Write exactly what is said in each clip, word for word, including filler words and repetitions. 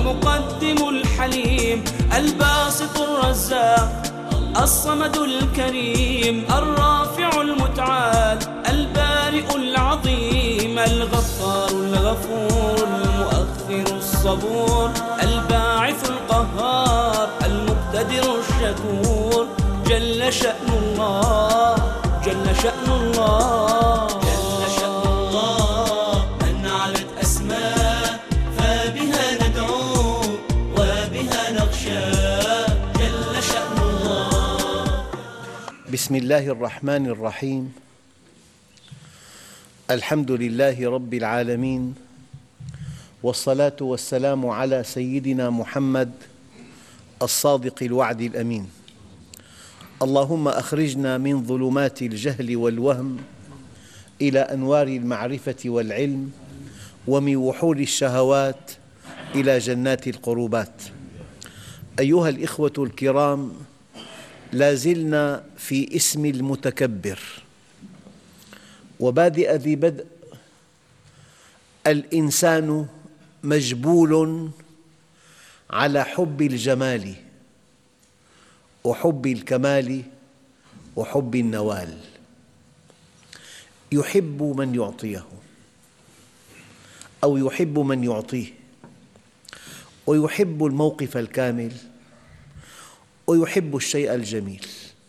المقدم الحليم الباسط الرزاق الصمد الكريم الرافع المتعال البارئ العظيم الغفار الغفور المؤخر الصبور الباعث القهار المقتدر الشكور جل شأن الله جل شأن الله جل شأن الله من علت أسماء فبها ندعو وبها نخشى جل شأن الله. بسم الله الرحمن الرحيم. الحمد لله رب العالمين، والصلاة والسلام على سيدنا محمد الصادق الوعد الأمين. اللهم أخرجنا من ظلمات الجهل والوهم إلى أنوار المعرفة والعلم، ومن وحول الشهوات إلى جنات القربات. أيها الإخوة الكرام، لا زلنا في اسم المتكبر. وبادئ ذي بدء: الإنسان مجبول على حب الجمال وحب الكمال وحب النوال، يحب من يعطيه أو يحب من يعطيه، ويحب الموقف الكامل، ويحب الشيء الجميل.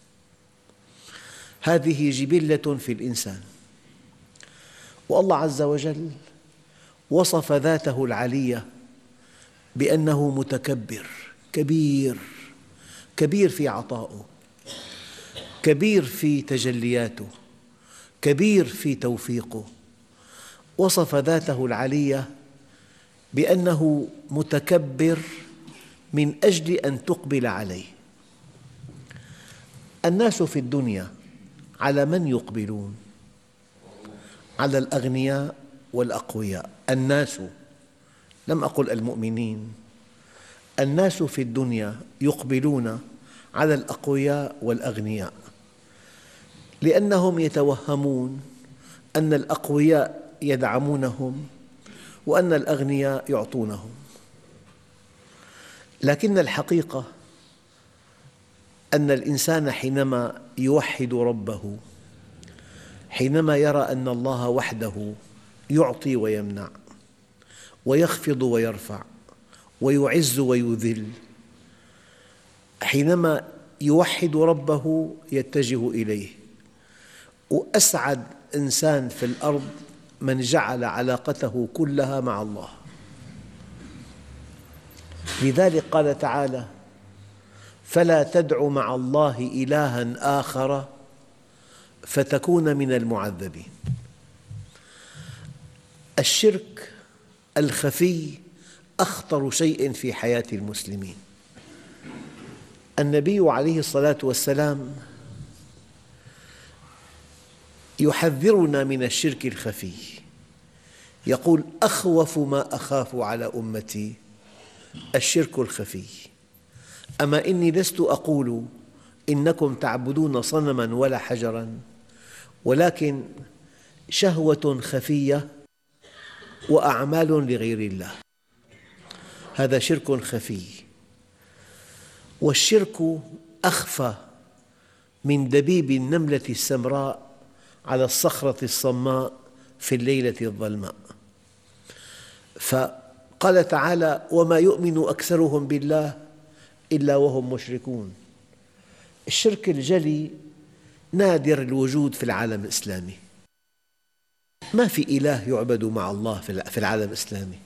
هذه جبلة في الإنسان، والله عز وجل وصف ذاته العلية بأنه متكبر كبير، كبير في عطائه، كبير في تجلياته، كبير في توفيقه. وصف ذاته العلية بأنه متكبر من أجل أن تقبل عليه. الناس في الدنيا على من يقبلون؟ على الأغنياء والأقوياء. الناس، لم أقل المؤمنين، الناس في الدنيا يقبلون على الأقوياء والأغنياء، لأنهم يتوهمون أن الأقوياء يدعمونهم وأن الأغنياء يعطونهم. لكن الحقيقة أن الإنسان حينما يوحد ربه، حينما يرى أن الله وحده يعطي ويمنع ويخفض ويرفع ويعز ويذل، حينما يوحد ربه يتجه إليه. وأسعد إنسان في الأرض من جعل علاقته كلها مع الله. لذلك قال تعالى: فلا تدع مع الله إلها آخر فتكون من المعذبين. الشرك الخفي أخطر شيء في حياة المسلمين. النبي عليه الصلاة والسلام يحذرنا من الشرك الخفي، يقول: أخوف ما أخاف على أمتي الشرك الخفي. أما إني لست أقول إنكم تعبدون صنما ولا حجرا، ولكن شهوة خفية وأعمال لغير الله، هذا شرك خفي. والشرك أخفى من دبيب النملة السمراء على الصخرة الصماء في الليلة الظلماء. فقال تعالى: وما يؤمن أكثرهم بالله إلا وهم مشركون. الشرك الجلي نادر الوجود في العالم الإسلامي، ما في إله يعبد مع الله في العالم الإسلامي.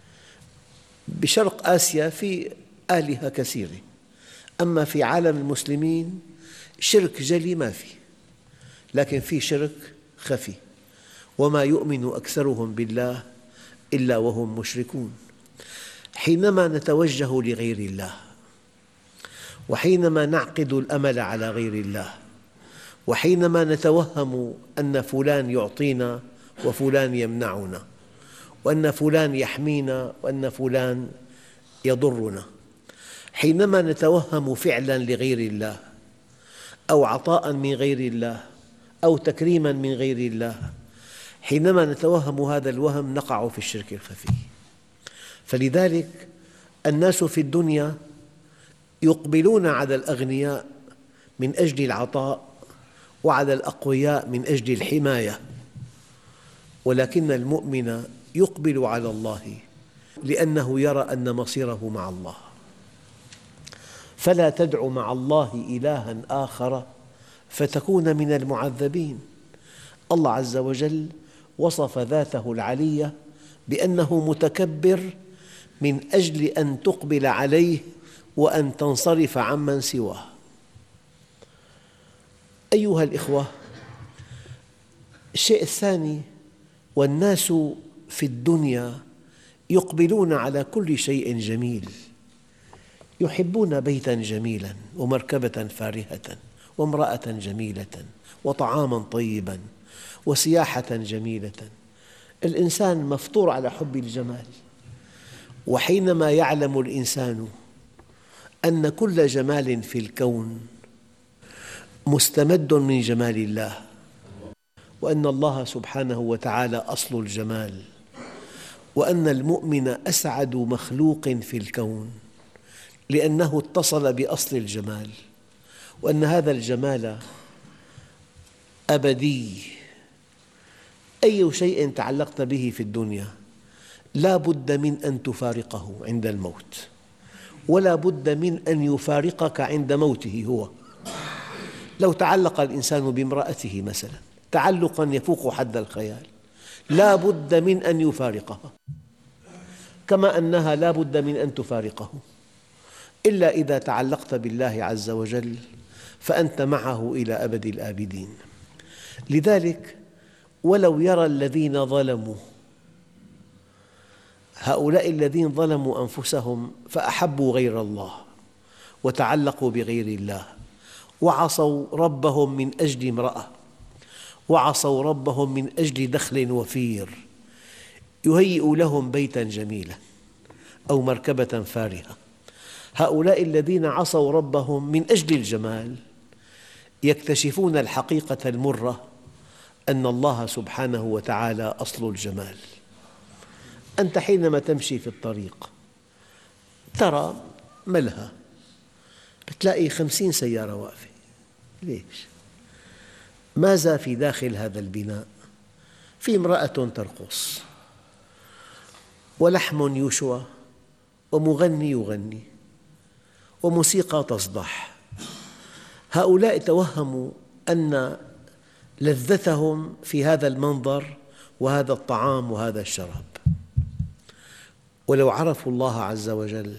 بشرق آسيا في آلهة كثيرة، أما في عالم المسلمين شرك جلي ما في، لكن في شرك خفي. وما يؤمن أكثرهم بالله إلا وهم مشركون. حينما نتوجه لغير الله، وحينما نعقد الأمل على غير الله، وحينما نتوهم أن فلان يعطينا وفلان يمنعنا، وأن فلان يحمينا وأن فلان يضرنا، حينما نتوهم فعلاً لغير الله أو عطاء من غير الله أو تكريماً من غير الله، حينما نتوهم هذا الوهم نقع في الشرك الخفي. فلذلك الناس في الدنيا يقبلون على الأغنياء من أجل العطاء وعلى الأقوياء من أجل الحماية، ولكن المؤمن يقبل على الله لأنه يرى أن مصيره مع الله. فلا تدع مع الله إلها آخر فتكون من المعذبين. الله عز وجل وصف ذاته العلية بأنه متكبر من أجل أن تقبل عليه وأن تنصرف عمن سواه. أيها الإخوة، الشيء الثاني: والناس في الدنيا يقبلون على كل شيء جميل، يحبون بيتاً جميلاً ومركبة فارهة وامرأة جميلة وطعاماً طيباً وسياحة جميلة. الإنسان مفطور على حب الجمال، وحينما يعلم الإنسان أن كل جمال في الكون مستمد من جمال الله، وأن الله سبحانه وتعالى أصل الجمال، وأن المؤمن أسعد مخلوق في الكون لأنه اتصل بأصل الجمال، وأن هذا الجمال أبدي. أي شيء تعلقت به في الدنيا لا بد من أن تفارقه عند الموت، ولا بد من أن يفارقك عند موته هو. لو تعلق الإنسان بامرأته مثلا تعلقاً يفوق حد الخيال، لا بد من أن يفارقها، كما أنها لا بد من أن تفارقه، إلا إذا تعلقت بالله عز وجل فأنت معه إلى أبد الآبدين. لذلك ولو يرى الذين ظلموا، هؤلاء الذين ظلموا أنفسهم فأحبوا غير الله وتعلقوا بغير الله وعصوا ربهم من أجل امرأة، وعصوا ربهم من أجل دخل وفير يهيئ لهم بيتاً جميلاً أو مركبة فارهة. هؤلاء الذين عصوا ربهم من أجل الجمال يكتشفون الحقيقة المرة أن الله سبحانه وتعالى أصل الجمال. أنت حينما تمشي في الطريق ترى ملهى، بتلاقي خمسين سيارة واقفة، ليش؟ ماذا في داخل هذا البناء؟ في امرأة ترقص ولحم يشوى ومغني يغني وموسيقى تصدح. هؤلاء توهموا أن لذتهم في هذا المنظر وهذا الطعام وهذا الشراب، ولو عرفوا الله عز وجل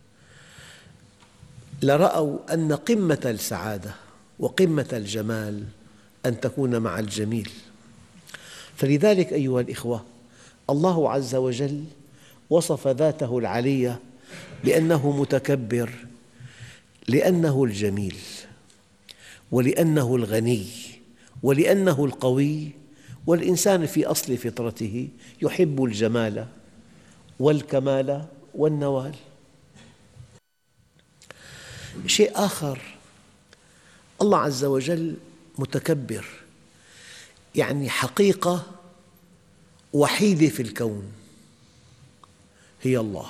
لرأوا أن قمة السعادة وقمة الجمال أن تكون مع الجميل. فلذلك أيها الإخوة، الله عز وجل وصف ذاته العلية بأنه متكبر لأنه الجميل، ولأنه الغني، ولأنه القوي. والإنسان في أصل فطرته يحب الجمال والكمال والنوال. شيء آخر، الله عز وجل متكبر، يعني حقيقة وحيدة في الكون هي الله.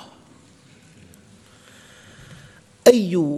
أي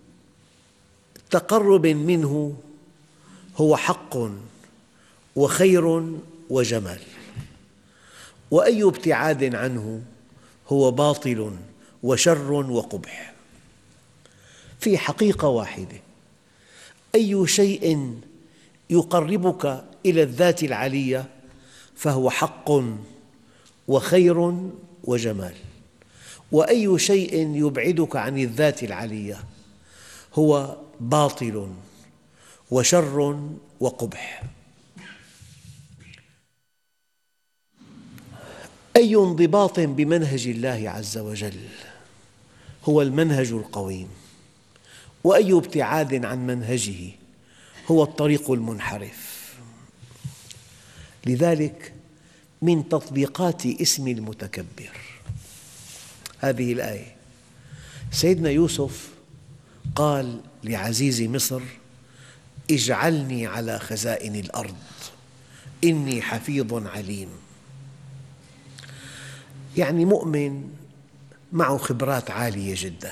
تقرب منه هو حق وخير وجمال، وأي ابتعاد عنه هو باطل وشر وقبح. في حقيقة واحدة، أي شيء يقربك إلى الذات العلية فهو حق وخير وجمال، وأي شيء يبعدك عن الذات العلية هو باطل وشر وقبح. أي انضباط بمنهج الله عز وجل هو المنهج القويم، وأي ابتعاد عن منهجه هو الطريق المنحرف. لذلك من تطبيقات اسم المتكبر هذه الآية. سيدنا يوسف قال لعزيز مصر: اجعلني على خزائن الأرض إني حفيظ عليم. يعني مؤمن معه خبرات عالية جدا،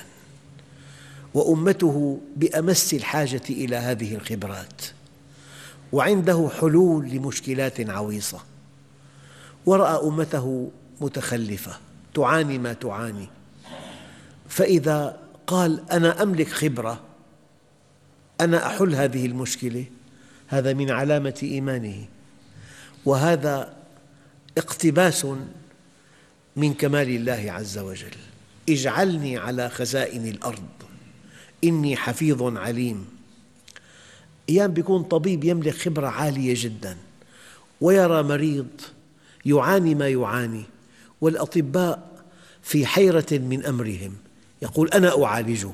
وأمته بأمس الحاجة إلى هذه الخبرات، وعنده حلول لمشكلات عويصة، ورأى أمته متخلفة تعاني ما تعاني، فإذا قال أنا أملك خبرة، أنا أحل هذه المشكلة، هذا من علامة إيمانه، وهذا اقتباس من كمال الله عز وجل. اجعلني على خزائن الأرض إني حفيظ عليم. أيام بيكون طبيب يملك خبرة عالية جدا ويرى مريض يعاني ما يعاني، والأطباء في حيرة من أمرهم، يقول أنا أعالجه.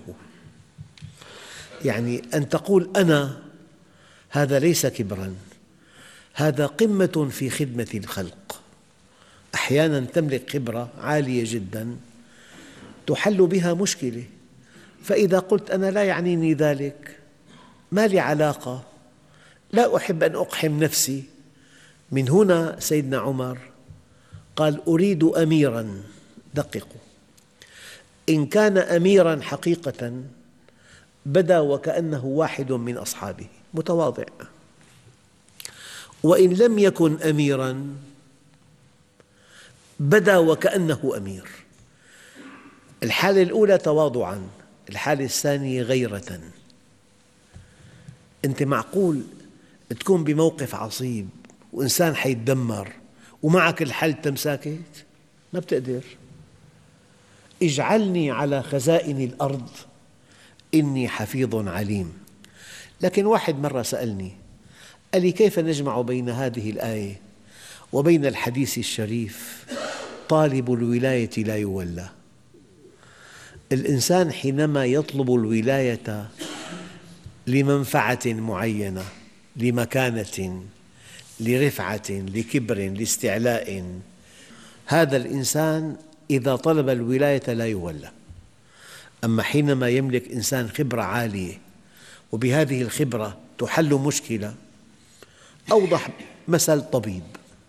يعني أن تقول أنا، هذا ليس كبراً، هذا قمة في خدمة الخلق. أحياناً تملك خبرة عالية جداً تحل بها مشكلة، فإذا قلت أنا لا يعنيني ذلك، ما لي علاقة، لا أحب أن أقحم نفسي. من هنا سيدنا عمر قال أريد أميراً، دققوا، إن كان أميراً حقيقة بدا وكأنه واحد من أصحابه متواضع، وإن لم يكن أميراً بدا وكأنه أمير. الحالة الأولى تواضعاً، الحالة الثانية غيرة. أنت معقول تكون بموقف عصيب وإنسان حيتدمر ومعك الحل تمساكت؟ ما بتقدر. اجعلني على خزائن الأرض إني حفيظ عليم. لكن واحد مرة سألني، قال لي كيف نجمع بين هذه الآية وبين الحديث الشريف طالب الولاية لا يولى؟ الإنسان حينما يطلب الولاية لمنفعة معينة، لمكانة، لرفعة، لكبر، لاستعلاء، هذا الإنسان إذا طلب الولاية لا يولى. أما حينما يملك إنسان خبرة عالية وبهذه الخبرة تحل مشكلة، أوضح مثل طبيب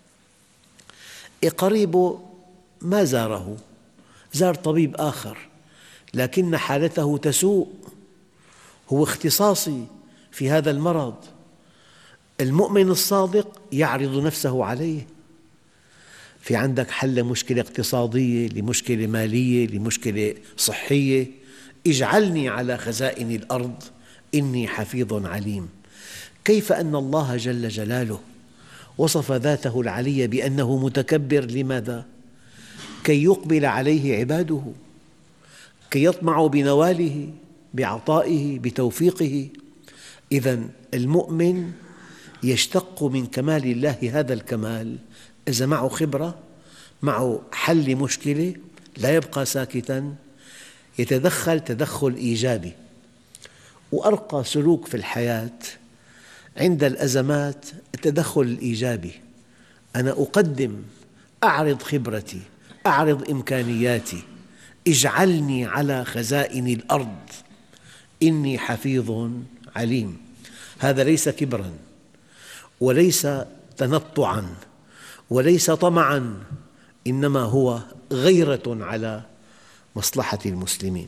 قريبه ما زاره، زار طبيب آخر لكن حالته تسوء، هو اختصاصي في هذا المرض. المؤمن الصادق يعرض نفسه عليه. في عندك حل مشكلة اقتصادية، لمشكلة مالية، لمشكلة صحية، اجعلني على خزائن الأرض إني حفيظ عليم. كيف أن الله جل جلاله وصف ذاته العلية بأنه متكبر؟ لماذا؟ كي يقبل عليه عباده، كي يطمعوا بنواله، بعطائه، بتوفيقه. إذن المؤمن يشتق من كمال الله هذا الكمال إذا معه خبرة، معه حل مشكلة، لا يبقى ساكتاً، يتدخل تدخل إيجابي. وأرقى سلوك في الحياة عند الأزمات التدخل الإيجابي. أنا أقدم، أعرض خبرتي، أعرض إمكانياتي، اجعلني على خزائن الأرض إني حفيظ عليم. هذا ليس كبراً، وليس تنطعاً، وليس طمعاً، إنما هو غيرة على مصلحة المسلمين.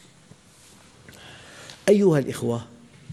أيها الإخوة،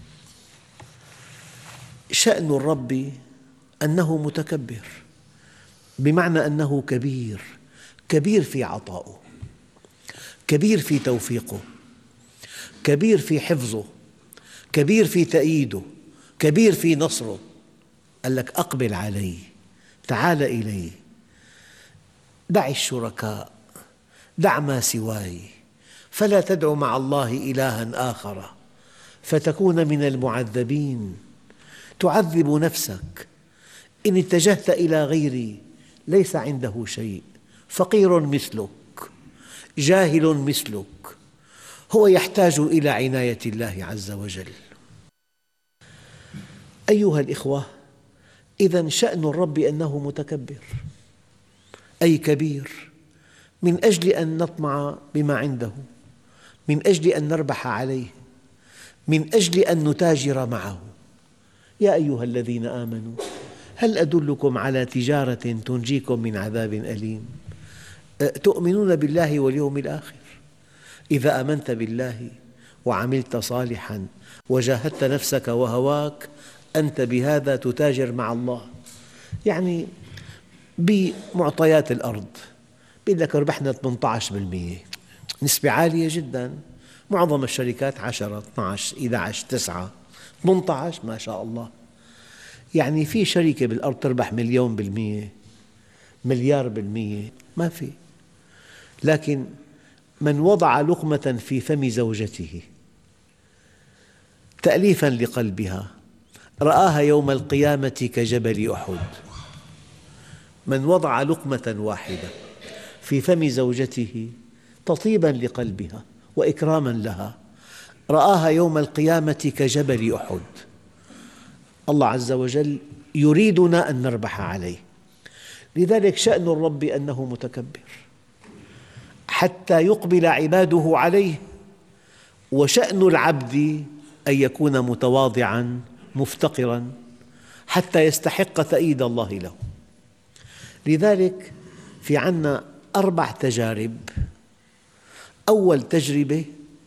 شأن الرب أنه متكبر، بمعنى أنه كبير، كبير في عطائه، كبير في توفيقه، كبير في حفظه، كبير في تأييده، كبير في نصره. قال لك أقبل علي، تعال إلي، دع الشركاء، دع ما سواي، فلا تدع مع الله إلها آخر فتكون من المعذبين. تعذب نفسك. إن اتجهت إلى غيري ليس عنده شيء، فقير مثلك، جاهل مثلك، هو يحتاج إلى عناية الله عز وجل. أيها الإخوة، إذن شأن الرب أنه متكبر، أي كبير، من أجل أن نطمع بما عنده، من أجل أن نربح عليه، من أجل أن نتاجر معه. يا أيها الذين آمنوا هل أدلكم على تجارة تنجيكم من عذاب أليم؟ تؤمنون بالله واليوم الآخر إذا آمنت بالله وعملت صالحاً وجاهدت نفسك وهواك أنت بهذا تتاجر مع الله. يعني بمعطيات الأرض بيقول لك ربحنا ثمانية عشر بالمئة، نسبة عالية جداً. معظم الشركات عشرة، اثني عشر، إحدى عشر، تسعة، ثمانية عشر، ما شاء الله. يعني في شركة بالأرض تربح مليون بالمئة، مليار بالمئة؟ ما في. لكن من وضع لقمة في فم زوجته تأليفاً لقلبها رآها يوم القيامة كجبل أحد. من وضع لقمة واحدة في فم زوجته تطيباً لقلبها وإكراماً لها رآها يوم القيامة كجبل أحد. الله عز وجل يريدنا أن نربح عليه. لذلك شأن الرب أنه متكبر حتى يقبل عباده عليه، وشأن العبد أن يكون متواضعاً مفتقراً حتى يستحق تأييد الله له. لذلك في عنا أربع تجارب. أول تجربة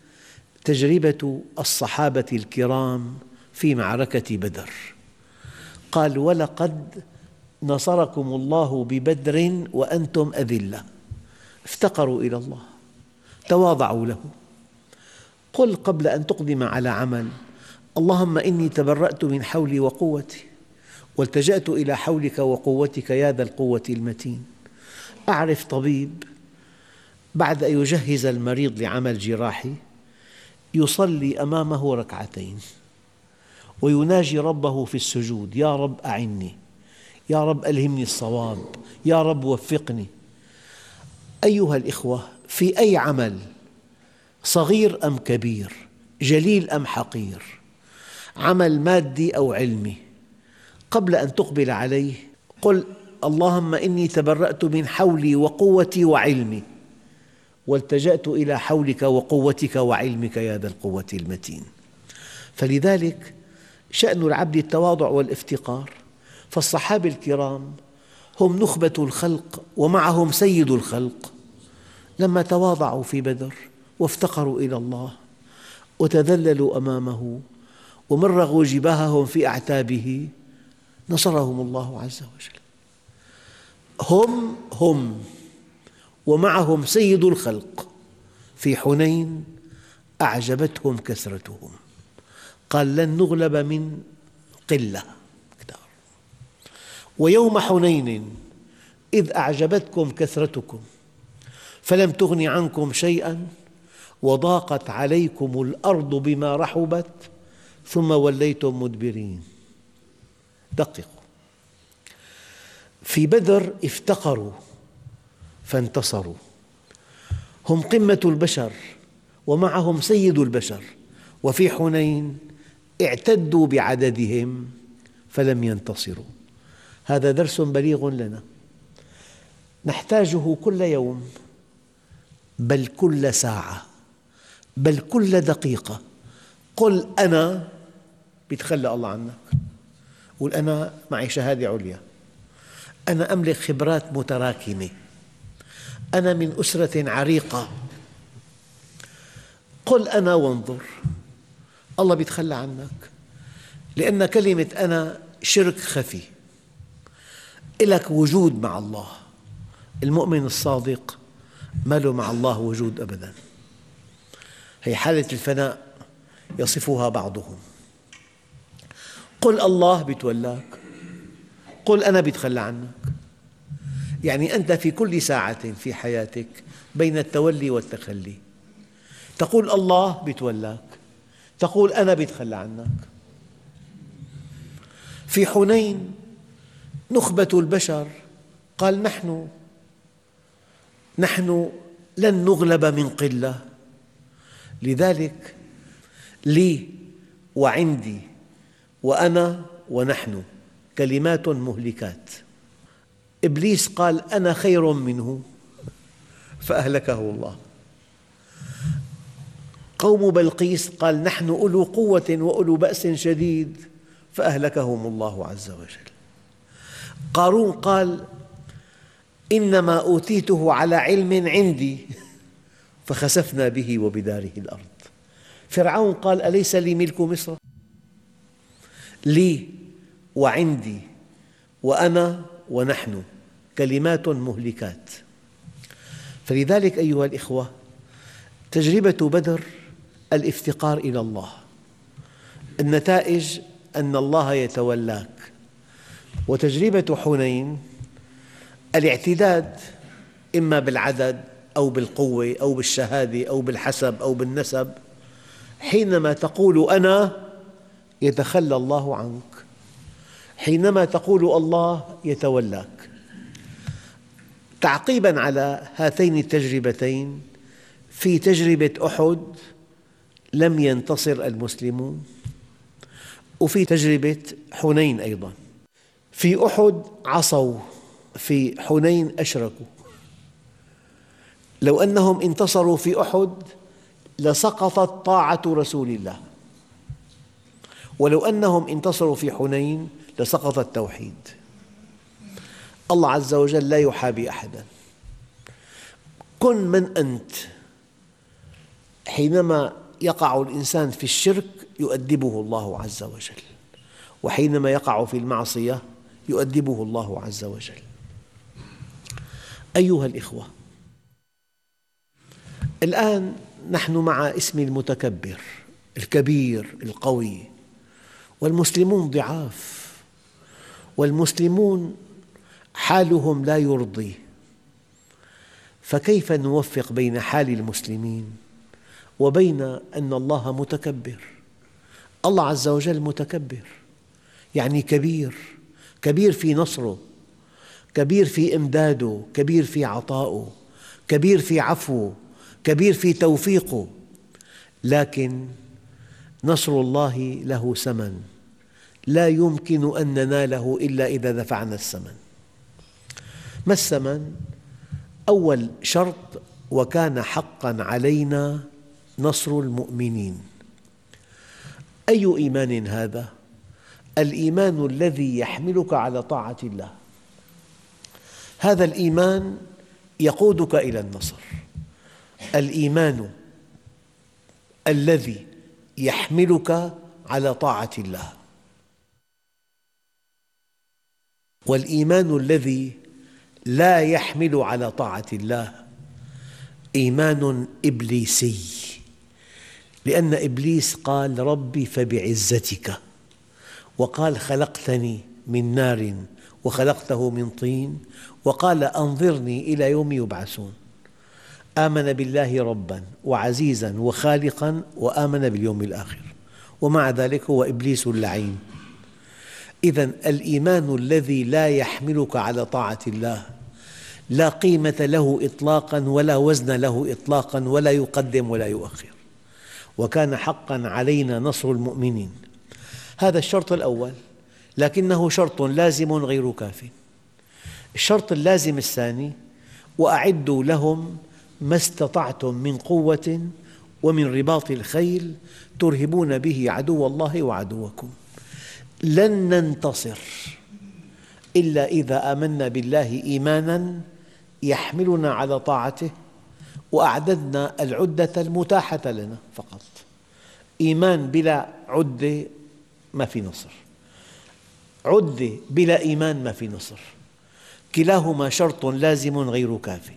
تجربة الصحابة الكرام في معركة بدر. قال: ولقد نصركم الله ببدر وأنتم أذلة. افتقروا إلى الله، تواضعوا له. قل قبل أن تقدم على عمل: اللهم إني تبرأت من حولي وقوتي والتجأت إلى حولك وقوتك يا ذا القوة المتين. أعرف طبيب بعد أن يجهز المريض لعمل جراحي يصلي أمامه ركعتين ويناجي ربه في السجود: يا رب أعني، يا رب ألهمني الصواب، يا رب وفقني. أيها الإخوة، في أي عمل صغير أم كبير، جليل أم حقير، عمل مادي أو علمي، قبل أن تقبل عليه قل: اللهم إني تبرأت من حولي وقوتي وعلمي والتجأت إلى حولك وقوتك وعلمك يا ذا القوة المتين. فلذلك شأن العبد التواضع والافتقار. فالصحابة الكرام هم نخبة الخلق ومعهم سيد الخلق. لما تواضعوا في بدر وافتقروا إلى الله وتذللوا أمامه ومرغوا جباههم في أعتابه نصرهم الله عز وجل. هم هم ومعهم سيد الخلق. في حنين أعجبتهم كثرتهم، قال: لن نغلب من قلة. ويوم حنين إذ أعجبتكم كثرتكم فلم تغن عنكم شيئا وضاقت عليكم الأرض بما رحبت ثم وليتم مدبرين. دققوا، في بدر افتقروا فانتصروا، هم قمة البشر ومعهم سيد البشر. وفي حنين اعتدوا بعددهم فلم ينتصروا. هذا درس بليغ لنا نحتاجه كل يوم، بل كل ساعة، بل كل دقيقة. قل أنا، بيتخلى الله عنك. قل أنا معي شهادة عليا، أنا أملك خبرات متراكمة، أنا من أسرة عريقة. قل أنا وانظر، الله بيتخلى عنك، لأن كلمة أنا شرك خفي. لك وجود مع الله. المؤمن الصادق ما له مع الله وجود أبداً. هي حالة الفناء يصفها بعضهم. قل الله بيتولاك، قل أنا بيتخلى عنك. يعني أنت في كل ساعة في حياتك بين التولي والتخلي. تقول الله بيتولاك، تقول أنا بيتخلى عنك. في حنين نخبة البشر قال: نحن نحن لن نغلب من قلة. لذلك لي وعندي وأنا ونحن كلمات مهلكات. إبليس قال: أنا خير منه فأهلكه الله. قوم بلقيس قال: نحن أولو قوة وأولو بأس شديد فأهلكهم الله عز وجل. قارون قال: إنما أوتيته على علم عندي فخسفنا به وبداره الأرض. فرعون قال: أليس لي ملك مصر؟ لي وعندي وأنا ونحن كلمات مهلكات. فلذلك أيها الإخوة، تجربة بدر الافتقار إلى الله، النتائج أن الله يتولاك. وتجربة حنين الاعتداد، إما بالعدد أو بالقوة أو بالشهادة أو بالحسب أو بالنسب. حينما تقول أنا يتخلى الله عنك، حينما تقول الله يتولاك. تعقيباً على هاتين التجربتين، في تجربة أحد لم ينتصر المسلمون، وفي تجربة حنين أيضاً. في أحد عصوا، في حنين أشركوا. لو أنهم انتصروا في أحد لسقطت طاعة رسول الله، ولو أنهم انتصروا في حنين لسقط التوحيد. الله عز وجل لا يحابي أحداً. كن من أنت. حينما يقع الإنسان في الشرك يؤدبه الله عز وجل، وحينما يقع في المعصية يؤدبه الله عز وجل. أيها الإخوة، الآن نحن مع اسم المتكبر الكبير القوي، والمسلمون ضعاف، والمسلمون حالهم لا يرضي. فكيف نوفق بين حال المسلمين وبين أن الله متكبر؟ الله عز وجل متكبر، يعني كبير، كبير في نصره، كبير في إمداده، كبير في عطائه، كبير في عفوه، كبير في توفيقه. لكن نصر الله له ثمن، لا يمكن أن نناله إلا إذا دفعنا الثمن. ما الثمن؟ أول شرط: وكان حقاً علينا نصر المؤمنين. أي إيمان هذا؟ الإيمان الذي يحملك على طاعة الله. هذا الإيمان يقودك إلى النصر. الإيمان الذي يحملك على طاعة الله. والإيمان الذي لا يحمل على طاعة الله إيمان إبليسي، لأن إبليس قال: ربي فبعزتك، وقال: خلقتني من نار وخلقته من طين، وقال: أنظرني إلى يوم يبعثون. آمن بالله رباً وعزيزاً وخالقاً، وآمن باليوم الآخر، ومع ذلك هو إبليس اللعين. إذن الإيمان الذي لا يحملك على طاعة الله لا قيمة له إطلاقاً، ولا وزن له إطلاقاً، ولا يقدم ولا يؤخر. وكان حقاً علينا نصر المؤمنين. هذا الشرط الأول، لكنه شرط لازم غير كاف. الشرط اللازم الثاني: وأعدوا لهم ما استطعتم من قوة ومن رباط الخيل ترهبون به عدو الله وعدوكم. لن ننتصر إلا إذا آمنا بالله إيماناً يحملنا على طاعته، وأعددنا العدة المتاحة لنا فقط. إيمان بلا عدة ما في نصر، عدة بلا إيمان ما في نصر، كلاهما شرط لازم غير كاف.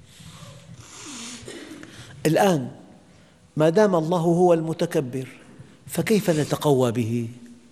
الآن ما دام الله هو المتكبر، فكيف نتقوى به؟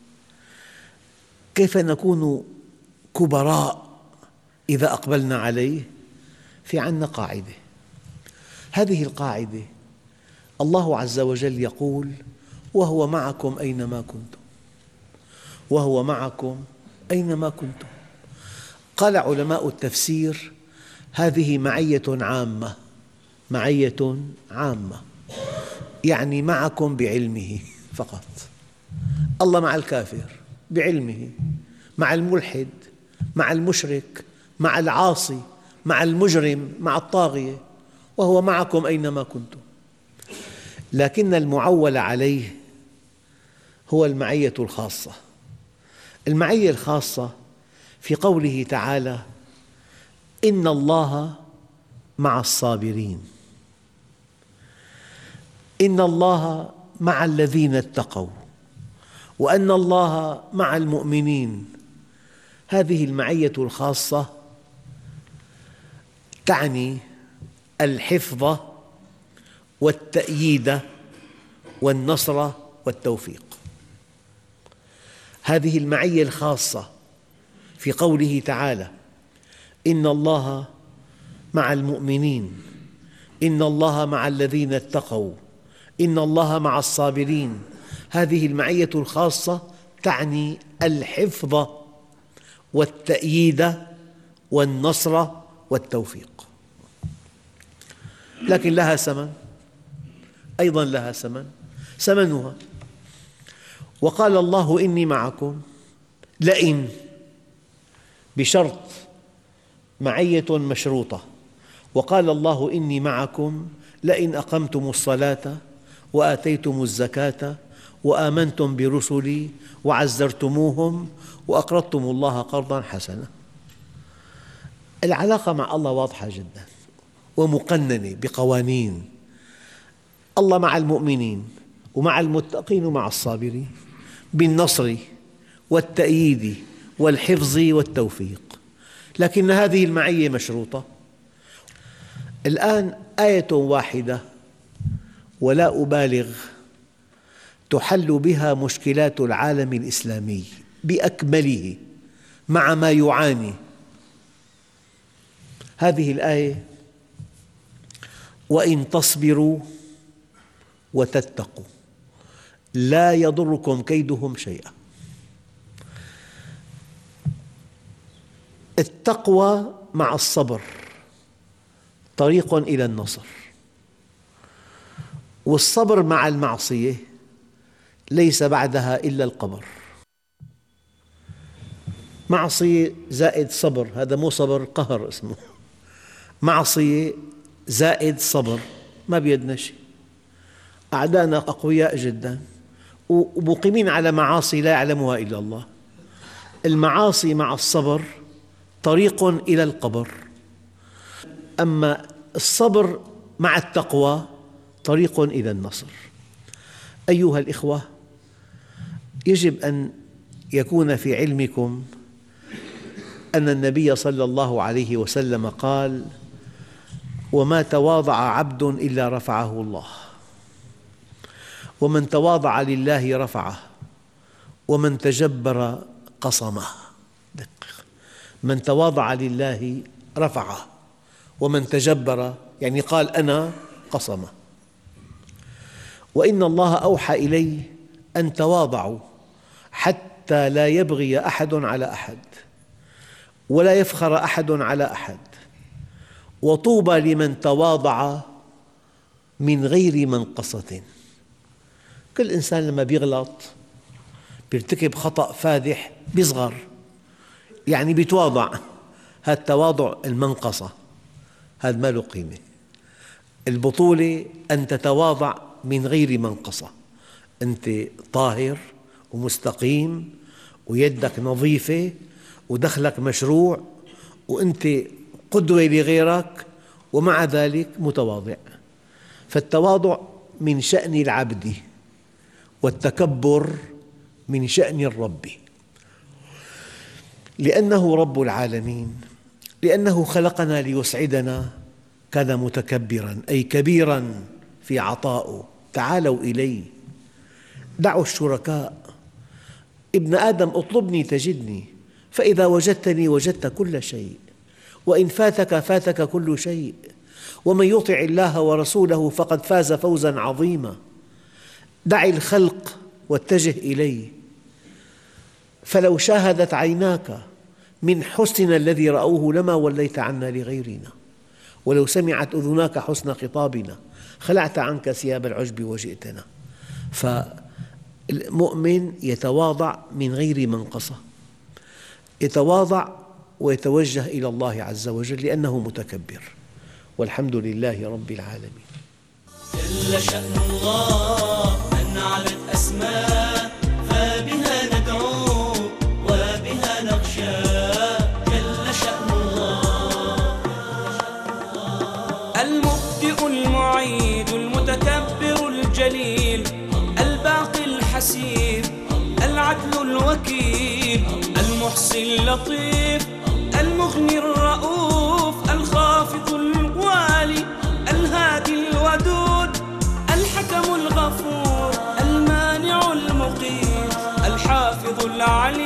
كيف نكون كبراء إذا أقبلنا عليه؟ في عنا قاعدة. هذه القاعدة الله عز وجل يقول: وهو معكم أينما كنتم، وهو معكم أينما كنتم. قال علماء التفسير: هذه معية عامة، معية عامة، يعني معكم بعلمه فقط. الله مع الكافر بعلمه، مع الملحد، مع المشرك، مع العاصي، مع المجرم، مع الطاغية، وهو معكم أينما كنتم. لكن المعول عليه هو المعية الخاصة. المعية الخاصة في قوله تعالى: إن الله مع الصابرين. إن الله مع الذين اتقوا وأن الله مع المؤمنين. هذه المعية الخاصة تعني الحفظ والتأييد والنصر والتوفيق. هذه المعية الخاصة في قوله تعالى: إن الله مع المؤمنين، إن الله مع الذين اتقوا، إن الله مع الصابرين. هذه المعية الخاصة تعني الحفظ والتأييد والنصر والتوفيق، لكن لها ثمن، أيضا لها ثمن، ثمنها. وقال الله: إني معكم، لئن، بشرط، معية مشروطة. وقال الله: إني معكم لئن أقمتم الصلاة وآتيتم الزكاة وآمنتم برسلي وعزرتموهم وأقرضتم الله قرضا حسنا. العلاقة مع الله واضحة جدا ومقننة بقوانين. الله مع المؤمنين ومع المتقين ومع الصابرين بالنصر والتأييد والحفظ والتوفيق، لكن هذه المعية مشروطة. الآن آية واحدة ولا أبالغ تحل بها مشكلات العالم الإسلامي بأكمله مع ما يعاني. هذه الآية: وإن تصبروا وتتقوا لا يضركم كيدهم شيئا. التقوى مع الصبر طريق إلى النصر، والصبر مع المعصية ليس بعدها إلا القبر. معصية زائد صبر، هذا مو صبر، قهر اسمه. معصية زائد صبر ما بيدنا شيء. أعداءنا أقوياء جدا ومقيمين على معاصي لا يعلمها إلا الله. المعاصي مع الصبر طريق إلى القبر، أما الصبر مع التقوى طريق إلى النصر. أيها الإخوة، يجب أن يكون في علمكم أن النبي صلى الله عليه وسلم قال: وما تواضع عبد إلا رفعه الله، ومن تواضع لله رفعه، ومن تجبر قصمه. من تواضع لله رفعه، ومن تجبر يعني قال أنا قصمه. وإن الله أوحى إلي أن تواضعوا حتى لا يبغي أحد على أحد ولا يفخر أحد على أحد، وطوبى لمن تواضع من غير منقصة. كل إنسان لما بيغلط بيرتكب خطأ فادح بيصغر، يعني بيتواضع. هذا التواضع المنقصة، هذا ما له قيمة. البطولة أن تتواضع من غير منقصة، أنت طاهر ومستقيم ويدك نظيفة ودخلك مشروع وأنت قدوة لغيرك، ومع ذلك متواضع. فالتواضع من شأن العبد، والتكبر من شأن الرب، لأنه رب العالمين، لأنه خلقنا ليسعدنا كان متكبراً أي كبيراً في عطائه. تعالوا إلي، دعوا الشركاء. ابن آدم اطلبني تجدني، فإذا وجدتني وجدت كل شيء، وإن فاتك فاتك كل شيء، ومن يطع الله ورسوله فقد فاز فوزاً عظيماً. دع الخلق واتجه إلي، فلو شاهدت عيناك من حسننا الذي رأوه لما وليت عنا لغيرنا، ولو سمعت أذناك حسن خطابنا خلعت عنك ثياب العجب وجئتنا. فالمؤمن يتواضع من غير منقصة، يتواضع ويتوجه إلى الله عز وجل لأنه متكبر. والحمد لله رب العالمين. جل شأن الله من علت أسماء، فبها ندعو وبها نخشى. جل شأن الله المبدئ المعيد المتكبر الجبار، الجليل الباقي الحسيب العدل الوكيل المحصي اللطيف المغني الرؤوف الخافض الوالي الهادي الودود الحكم الغفور المانع المقيت الحافظ العليم